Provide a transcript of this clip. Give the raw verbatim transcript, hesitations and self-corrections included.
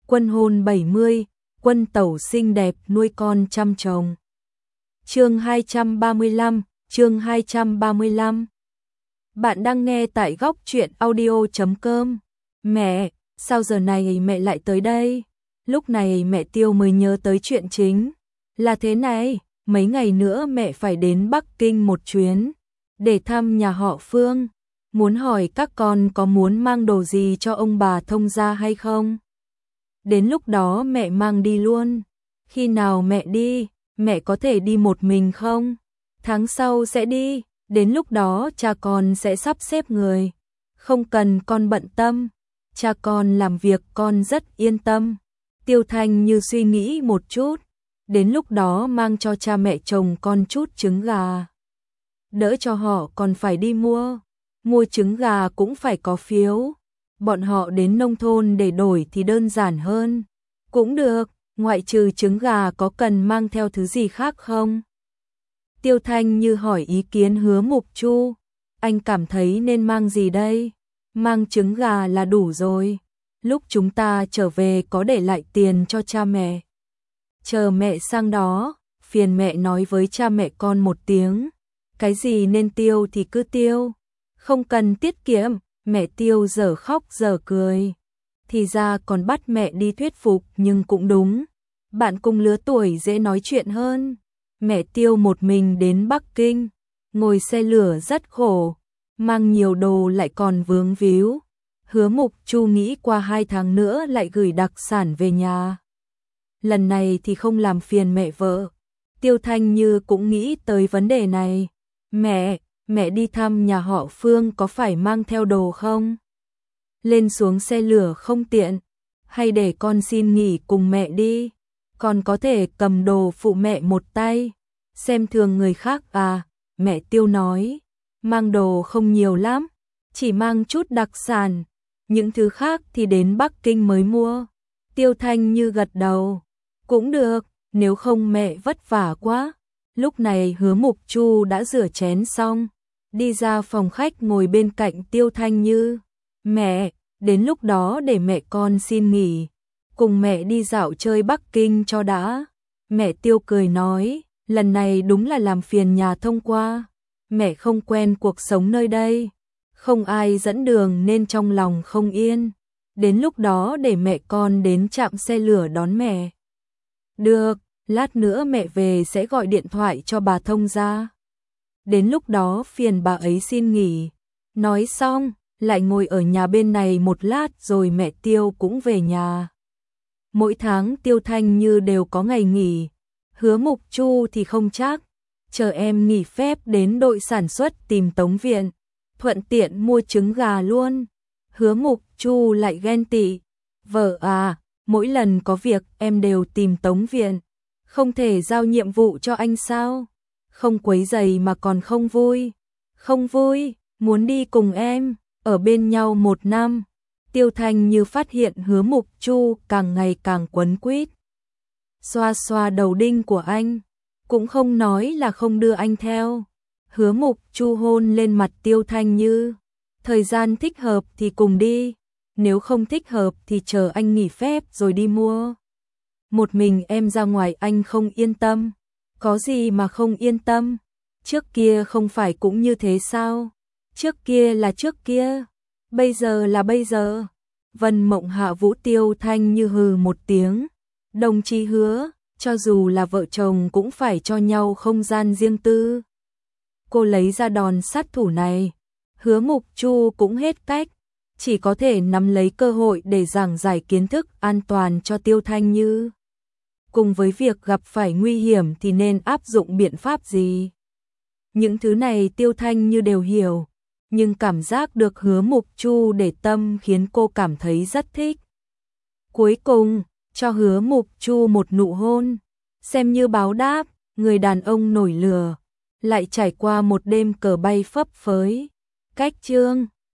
Quân hôn bảy mươi, quân tẩu xinh đẹp nuôi con trăm chồng. Chương hai trăm ba mươi lăm, chương hai trăm ba mươi lăm. Bạn đang nghe tại góc truyện audio chấm com. Mẹ, sao giờ này mẹ lại tới đây? Lúc này mẹ Tiêu mới nhớ tới chuyện chính. Là thế này, mấy ngày nữa mẹ phải đến Bắc Kinh một chuyến, để thăm nhà họ Phương. Muốn hỏi các con có muốn mang đồ gì cho ông bà thông gia hay không? Đến lúc đó mẹ mang đi luôn. Khi nào mẹ đi, mẹ có thể đi một mình không? Tháng sau sẽ đi, đến lúc đó cha con sẽ sắp xếp người. Không cần con bận tâm, cha con làm việc con rất yên tâm. Tiêu Thanh như suy nghĩ một chút, đến lúc đó mang cho cha mẹ chồng con chút trứng gà. Đỡ cho họ còn phải đi mua, mua trứng gà cũng phải có phiếu. Bọn họ đến nông thôn để đổi thì đơn giản hơn. Cũng được, ngoại trừ trứng gà có cần mang theo thứ gì khác không? Tiêu Thanh như hỏi ý kiến Hứa Mục Chu. Anh cảm thấy nên mang gì đây? Mang trứng gà là đủ rồi. Lúc chúng ta trở về có để lại tiền cho cha mẹ. Chờ mẹ sang đó, phiền mẹ nói với cha mẹ con một tiếng. Cái gì nên tiêu thì cứ tiêu. Không cần tiết kiệm. Mẹ Tiêu giờ khóc giờ cười. Thì ra còn bắt mẹ đi thuyết phục, nhưng cũng đúng. Bạn cùng lứa tuổi dễ nói chuyện hơn. Mẹ Tiêu một mình đến Bắc Kinh, ngồi xe lửa rất khổ, mang nhiều đồ lại còn vướng víu. Hứa Mục Chu nghĩ qua hai tháng nữa lại gửi đặc sản về nhà. Lần này thì không làm phiền mẹ vợ. Tiêu Thanh Như cũng nghĩ tới vấn đề này. Mẹ, mẹ đi thăm nhà họ Phương có phải mang theo đồ không? Lên xuống xe lửa không tiện, hay để con xin nghỉ cùng mẹ đi? Con có thể cầm đồ phụ mẹ một tay. Xem thường người khác à? Mẹ Tiêu nói, mang đồ không nhiều lắm, chỉ mang chút đặc sản, những thứ khác thì đến Bắc Kinh mới mua. Tiêu Thanh Như gật đầu, cũng được, nếu không mẹ vất vả quá. Lúc này Hứa Mục Chu đã rửa chén xong, đi ra phòng khách ngồi bên cạnh Tiêu Thanh Như. Mẹ, đến lúc đó để mẹ con xin nghỉ, cùng mẹ đi dạo chơi Bắc Kinh cho đã. Mẹ Tiêu cười nói, lần này đúng là làm phiền nhà thông qua. Mẹ không quen cuộc sống nơi đây, không ai dẫn đường nên trong lòng không yên. Đến lúc đó để mẹ con đến trạm xe lửa đón mẹ. Được, lát nữa mẹ về sẽ gọi điện thoại cho bà thông gia. Đến lúc đó phiền bà ấy xin nghỉ. Nói xong, lại ngồi ở nhà bên này một lát rồi mẹ Tiêu cũng về nhà. Mỗi tháng Tiêu Thanh Như đều có ngày nghỉ. Hứa Mục Chu thì không chắc. Chờ em nghỉ phép đến đội sản xuất tìm Tống Viện, thuận tiện mua trứng gà luôn. Hứa Mục Chu lại ghen tị. Vợ à, mỗi lần có việc em đều tìm Tống Viện. Không thể giao nhiệm vụ cho anh sao? Không quấy rầy mà còn không vui. Không vui, muốn đi cùng em, ở bên nhau một năm. Tiêu Thanh Như phát hiện Hứa Mục Chu càng ngày càng quấn quýt. Xoa xoa đầu đinh của anh, cũng không nói là không đưa anh theo. Hứa Mục Chu hôn lên mặt Tiêu Thanh Như. Thời gian thích hợp thì cùng đi, nếu không thích hợp thì chờ anh nghỉ phép rồi đi mua. Một mình em ra ngoài anh không yên tâm. Có gì mà không yên tâm? Trước kia không phải cũng như thế sao? Trước kia là trước kia, bây giờ là bây giờ. Vân Mộng Hạ Vũ Tiêu Thanh Như hừ một tiếng. Đồng chí Hứa, cho dù là vợ chồng cũng phải cho nhau không gian riêng tư. Cô lấy ra đòn sát thủ này. Hứa Mục Chu cũng hết cách, chỉ có thể nắm lấy cơ hội để giảng giải kiến thức an toàn cho Tiêu Thanh Như. Cùng với việc gặp phải nguy hiểm thì nên áp dụng biện pháp gì. Những thứ này Tiêu Thanh Như đều hiểu, nhưng cảm giác được Hứa Mục Chu để tâm khiến cô cảm thấy rất thích. Cuối cùng, cho Hứa Mục Chu một nụ hôn, xem như báo đáp. Người đàn ông nổi lửa, lại trải qua một đêm cờ bay phấp phới. Cách chương